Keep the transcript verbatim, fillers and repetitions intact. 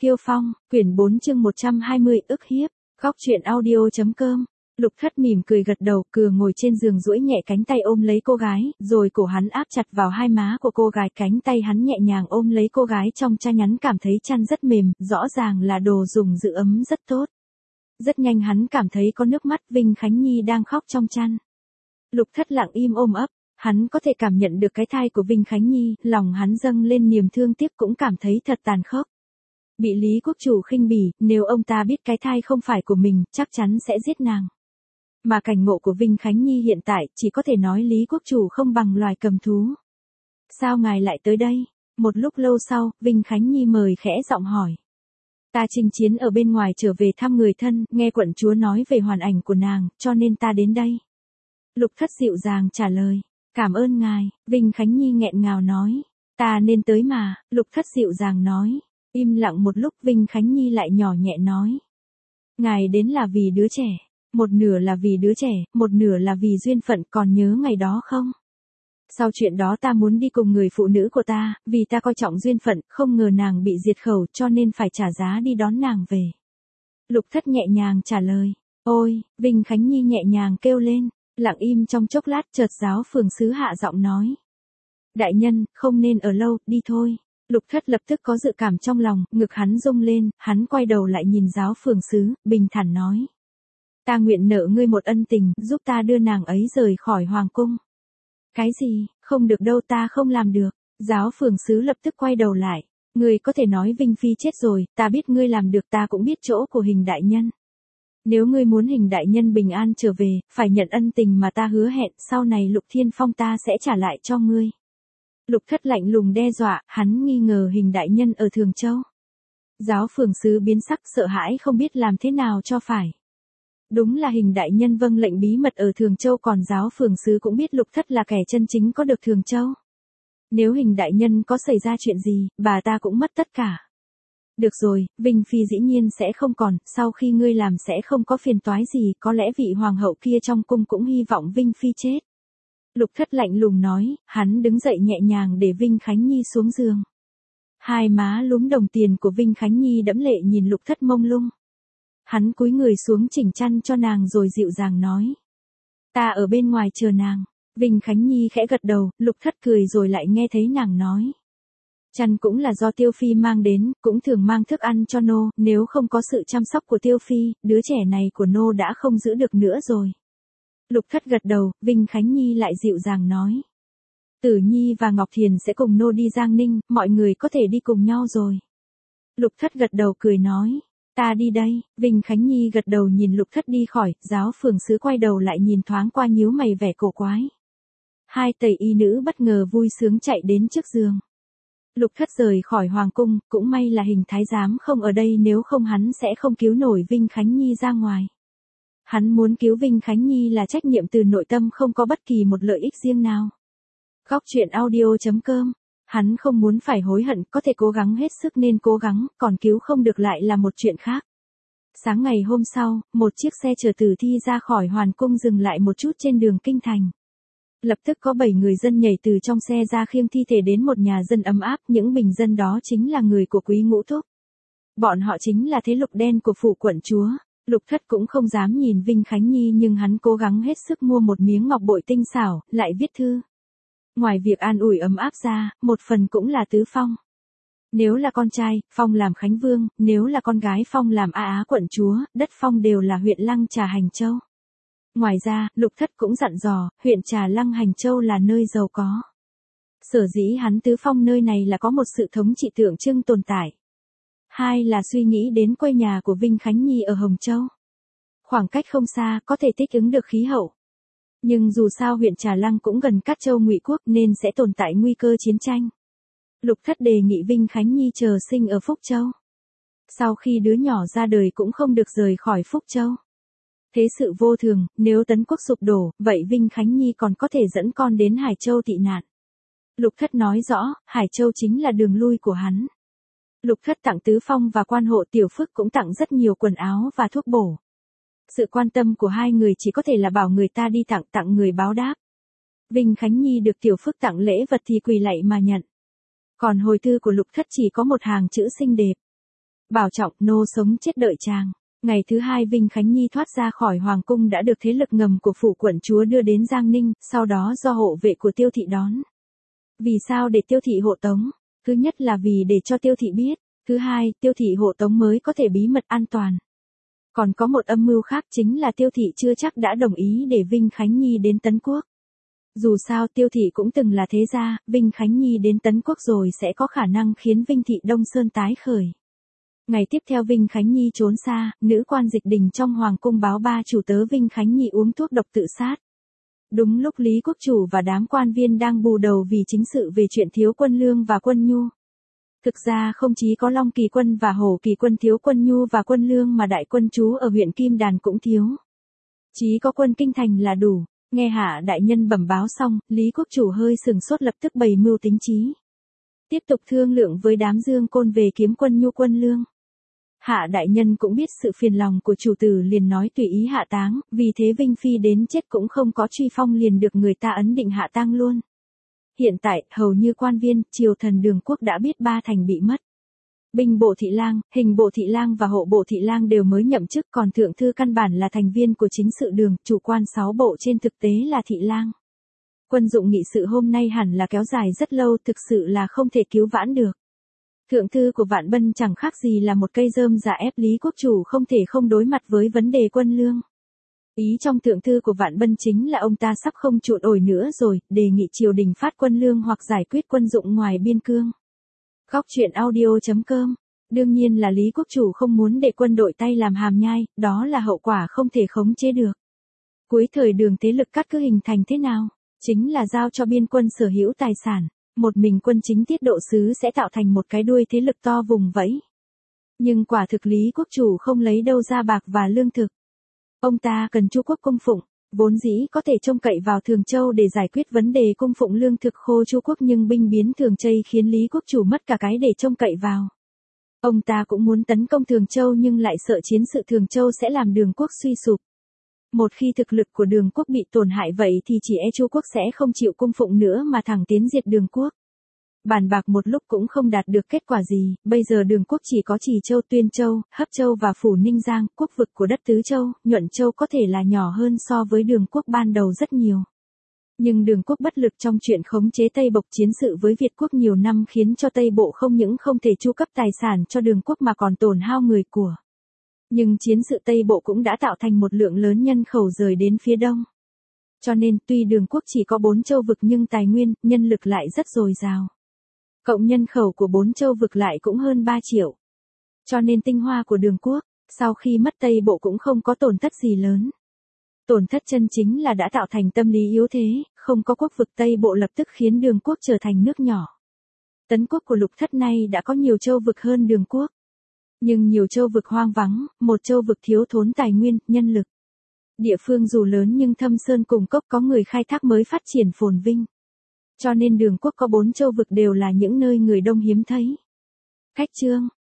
Kiêu Phong, quyển bốn chương một trăm hai mươi, ức hiếp, góc truyện audio chấm com. Lục Thất mỉm cười gật đầu, cừa ngồi trên giường duỗi nhẹ cánh tay ôm lấy cô gái, rồi cổ hắn áp chặt vào hai má của cô gái, cánh tay hắn nhẹ nhàng ôm lấy cô gái trong chăn nhắn, cảm thấy chăn rất mềm, rõ ràng là đồ dùng giữ ấm rất tốt. Rất nhanh hắn cảm thấy có nước mắt, Vinh Khánh Nhi đang khóc trong chăn. Lục Thất lặng im ôm ấp, hắn có thể cảm nhận được cái thai của Vinh Khánh Nhi, lòng hắn dâng lên niềm thương tiếc, cũng cảm thấy thật tàn khốc. Bị Lý Quốc Chủ khinh bỉ, nếu ông ta biết cái thai không phải của mình, chắc chắn sẽ giết nàng. Mà cảnh ngộ của Vinh Khánh Nhi hiện tại, chỉ có thể nói Lý Quốc Chủ không bằng loài cầm thú. Sao ngài lại tới đây? Một lúc lâu sau, Vinh Khánh Nhi mời khẽ giọng hỏi. Ta chinh chiến ở bên ngoài trở về thăm người thân, nghe quận chúa nói về hoàn ảnh của nàng, cho nên ta đến đây. Lục Thất dịu dàng trả lời. Cảm ơn ngài, Vinh Khánh Nhi nghẹn ngào nói. Ta nên tới mà, Lục Thất dịu dàng nói. Im lặng một lúc, Vinh Khánh Nhi lại nhỏ nhẹ nói. Ngài đến là vì đứa trẻ. Một nửa là vì đứa trẻ, một nửa là vì duyên phận, còn nhớ ngày đó không? Sau chuyện đó ta muốn đi cùng người phụ nữ của ta, vì ta coi trọng duyên phận, không ngờ nàng bị diệt khẩu, cho nên phải trả giá đi đón nàng về. Lục Thất nhẹ nhàng trả lời. Ôi, Vinh Khánh Nhi nhẹ nhàng kêu lên. Lặng im trong chốc lát, chợt giáo phường sứ hạ giọng nói. Đại nhân, không nên ở lâu, đi thôi. Lục Thất lập tức có dự cảm trong lòng, ngực hắn rung lên, hắn quay đầu lại nhìn giáo phường sứ, bình thản nói. Ta nguyện nợ ngươi một ân tình, giúp ta đưa nàng ấy rời khỏi hoàng cung. Cái gì, không được đâu, ta không làm được. Giáo phường sứ lập tức quay đầu lại. Ngươi có thể nói Vinh Phi chết rồi, ta biết ngươi làm được, ta cũng biết chỗ của Hình đại nhân. Nếu ngươi muốn Hình đại nhân bình an trở về, phải nhận ân tình mà ta hứa hẹn, sau này Lục Thiên Phong ta sẽ trả lại cho ngươi. Lục Thất lạnh lùng đe dọa, hắn nghi ngờ Hình đại nhân ở Thường Châu. Giáo phường sứ biến sắc, sợ hãi không biết làm thế nào cho phải. Đúng là Hình đại nhân vâng lệnh bí mật ở Thường Châu, còn giáo phường sứ cũng biết Lục Thất là kẻ chân chính có được Thường Châu. Nếu Hình đại nhân có xảy ra chuyện gì, bà ta cũng mất tất cả. Được rồi, Vinh Phi dĩ nhiên sẽ không còn, sau khi ngươi làm sẽ không có phiền toái gì, có lẽ vị hoàng hậu kia trong cung cũng hy vọng Vinh Phi chết. Lục Thất lạnh lùng nói, hắn đứng dậy nhẹ nhàng để Vinh Khánh Nhi xuống giường. Hai má lúm đồng tiền của Vinh Khánh Nhi đẫm lệ nhìn Lục Thất mông lung. Hắn cúi người xuống chỉnh chăn cho nàng rồi dịu dàng nói. Ta ở bên ngoài chờ nàng. Vinh Khánh Nhi khẽ gật đầu, Lục Thất cười rồi lại nghe thấy nàng nói. Chăn cũng là do Tiêu Phi mang đến, cũng thường mang thức ăn cho nô, nếu không có sự chăm sóc của Tiêu Phi, đứa trẻ này của nô đã không giữ được nữa rồi. Lục Thất gật đầu, Vinh Khánh Nhi lại dịu dàng nói. Tử Nhi và Ngọc Thiền sẽ cùng nô đi Giang Ninh, mọi người có thể đi cùng nhau rồi. Lục Thất gật đầu cười nói. Ta đi đây, Vinh Khánh Nhi gật đầu nhìn Lục Thất đi khỏi, giáo phường sứ quay đầu lại nhìn thoáng qua nhíu mày vẻ cổ quái. Hai tẩy y nữ bất ngờ vui sướng chạy đến trước giường. Lục Thất rời khỏi hoàng cung, cũng may là Hình thái giám không ở đây, nếu không hắn sẽ không cứu nổi Vinh Khánh Nhi ra ngoài. Hắn muốn cứu Vinh Khánh Nhi là trách nhiệm từ nội tâm, không có bất kỳ một lợi ích riêng nào. Góc truyện audio chấm com. Hắn không muốn phải hối hận, có thể cố gắng hết sức nên cố gắng, còn cứu không được lại là một chuyện khác. Sáng ngày hôm sau, một chiếc xe chở tử thi ra khỏi hoàng cung dừng lại một chút trên đường kinh thành. Lập tức có bảy người dân nhảy từ trong xe ra khiêng thi thể đến một nhà dân ấm áp, những bình dân đó chính là người của Quý Ngũ Thúc. Bọn họ chính là thế lực đen của phủ quận chúa. Lục Thất cũng không dám nhìn Vinh Khánh Nhi, nhưng hắn cố gắng hết sức mua một miếng ngọc bội tinh xảo, lại viết thư. Ngoài việc an ủi ấm áp ra, một phần cũng là tứ phong. Nếu là con trai, phong làm Khánh Vương, nếu là con gái, phong làm A Á quận chúa, đất phong đều là huyện Lăng Trà Hành Châu. Ngoài ra, Lục Thất cũng dặn dò, huyện Trà Lăng Hành Châu là nơi giàu có. Sở dĩ hắn tứ phong nơi này là có một sự thống trị tượng trưng tồn tại. Hai là suy nghĩ đến quê nhà của Vinh Khánh Nhi ở Hồng Châu. Khoảng cách không xa, có thể thích ứng được khí hậu. Nhưng dù sao huyện Trà Lăng cũng gần Cát Châu Ngụy Quốc nên sẽ tồn tại nguy cơ chiến tranh. Lục Thất đề nghị Vinh Khánh Nhi chờ sinh ở Phúc Châu. Sau khi đứa nhỏ ra đời cũng không được rời khỏi Phúc Châu. Thế sự vô thường, nếu Tấn Quốc sụp đổ, vậy Vinh Khánh Nhi còn có thể dẫn con đến Hải Châu tị nạn. Lục Thất nói rõ, Hải Châu chính là đường lui của hắn. Lục Thất tặng tứ phong và quan hộ Tiểu Phước cũng tặng rất nhiều quần áo và thuốc bổ. Sự quan tâm của hai người chỉ có thể là bảo người ta đi tặng tặng người báo đáp. Vinh Khánh Nhi được Tiểu Phước tặng lễ vật thì quỳ lạy mà nhận. Còn hồi thư của Lục Thất chỉ có một hàng chữ xinh đẹp. Bảo trọng, nô sống chết đợi chàng. Ngày thứ hai Vinh Khánh Nhi thoát ra khỏi hoàng cung đã được thế lực ngầm của phủ quận chúa đưa đến Giang Ninh, sau đó do hộ vệ của Tiêu thị đón. Vì sao để Tiêu thị hộ tống? Thứ nhất là vì để cho Tiêu thị biết, thứ hai, Tiêu thị hộ tống mới có thể bí mật an toàn. Còn có một âm mưu khác chính là Tiêu thị chưa chắc đã đồng ý để Vinh Khánh Nhi đến Tấn Quốc. Dù sao Tiêu thị cũng từng là thế gia, Vinh Khánh Nhi đến Tấn Quốc rồi sẽ có khả năng khiến Vinh thị Đông Sơn tái khởi. Ngày tiếp theo Vinh Khánh Nhi trốn xa, nữ quan Dịch Đình trong hoàng cung báo ba chủ tớ Vinh Khánh Nhi uống thuốc độc tự sát. Đúng lúc Lý Quốc Chủ và đám quan viên đang bù đầu vì chính sự về chuyện thiếu quân lương và quân nhu. Thực ra không chỉ có Long Kỳ Quân và Hổ Kỳ Quân thiếu quân nhu và quân lương mà đại quân chú ở huyện Kim Đàn cũng thiếu. Chỉ có quân kinh thành là đủ. Nghe Hạ đại nhân bẩm báo xong, Lý Quốc Chủ hơi sừng sốt lập tức bày mưu tính trí. Tiếp tục thương lượng với đám Dương Côn về kiếm quân nhu quân lương. Hạ đại nhân cũng biết sự phiền lòng của chủ tử liền nói tùy ý hạ táng, vì thế Vinh Phi đến chết cũng không có truy phong liền được người ta ấn định hạ tang luôn. Hiện tại, hầu như quan viên, triều thần Đường Quốc đã biết ba thành bị mất. Binh bộ thị lang, hình bộ thị lang và hộ bộ thị lang đều mới nhậm chức, còn thượng thư căn bản là thành viên của chính sự đường, chủ quan sáu bộ trên thực tế là thị lang. Quân dụng nghị sự hôm nay hẳn là kéo dài rất lâu, thực sự là không thể cứu vãn được. Thượng thư của Vạn Bân chẳng khác gì là một cây rơm dạ ép Lý Quốc Chủ không thể không đối mặt với vấn đề quân lương. Ý trong thượng thư của Vạn Bân chính là ông ta sắp không chuột ổi nữa rồi, đề nghị triều đình phát quân lương hoặc giải quyết quân dụng ngoài biên cương. Góc truyện audio chấm com. Đương nhiên là Lý Quốc Chủ không muốn để quân đội tay làm hàm nhai, đó là hậu quả không thể khống chế được. Cuối thời Đường thế lực cắt cứ hình thành thế nào? Chính là giao cho biên quân sở hữu tài sản. Một mình quân chính tiết độ sứ sẽ tạo thành một cái đuôi thế lực to vùng vẫy. Nhưng quả thực Lý Quốc Chủ không lấy đâu ra bạc và lương thực. Ông ta cần Chu quốc cung phụng, vốn dĩ có thể trông cậy vào Thường Châu để giải quyết vấn đề cung phụng lương thực khô Chu quốc, nhưng binh biến Thường Châu khiến Lý Quốc Chủ mất cả cái để trông cậy vào. Ông ta cũng muốn tấn công Thường Châu nhưng lại sợ chiến sự Thường Châu sẽ làm Đường quốc suy sụp. Một khi thực lực của Đường quốc bị tổn hại vậy thì chỉ e Chu quốc sẽ không chịu cung phụng nữa mà thẳng tiến diệt Đường quốc. Bàn bạc một lúc cũng không đạt được kết quả gì, bây giờ Đường quốc chỉ có Trì Châu, Tuyên Châu, Hấp Châu và Phủ Ninh Giang, quốc vực của đất Tứ Châu, Nhuận Châu có thể là nhỏ hơn so với Đường quốc ban đầu rất nhiều. Nhưng Đường quốc bất lực trong chuyện khống chế Tây Bộc, chiến sự với Việt quốc nhiều năm khiến cho Tây Bộ không những không thể chu cấp tài sản cho Đường quốc mà còn tổn hao người của. Nhưng chiến sự Tây Bộ cũng đã tạo thành một lượng lớn nhân khẩu rời đến phía đông. Cho nên tuy Đường quốc chỉ có bốn châu vực nhưng tài nguyên, nhân lực lại rất dồi dào. Cộng nhân khẩu của bốn châu vực lại cũng hơn ba triệu. Cho nên tinh hoa của Đường quốc, sau khi mất Tây Bộ cũng không có tổn thất gì lớn. Tổn thất chân chính là đã tạo thành tâm lý yếu thế, không có quốc vực Tây Bộ lập tức khiến Đường quốc trở thành nước nhỏ. Tấn quốc của Lục Thất nay đã có nhiều châu vực hơn Đường quốc. Nhưng nhiều châu vực hoang vắng, một châu vực thiếu thốn tài nguyên, nhân lực. Địa phương dù lớn nhưng thâm sơn cùng cốc có người khai thác mới phát triển phồn vinh. Cho nên Đường quốc có bốn châu vực đều là những nơi người đông hiếm thấy. Khách chương.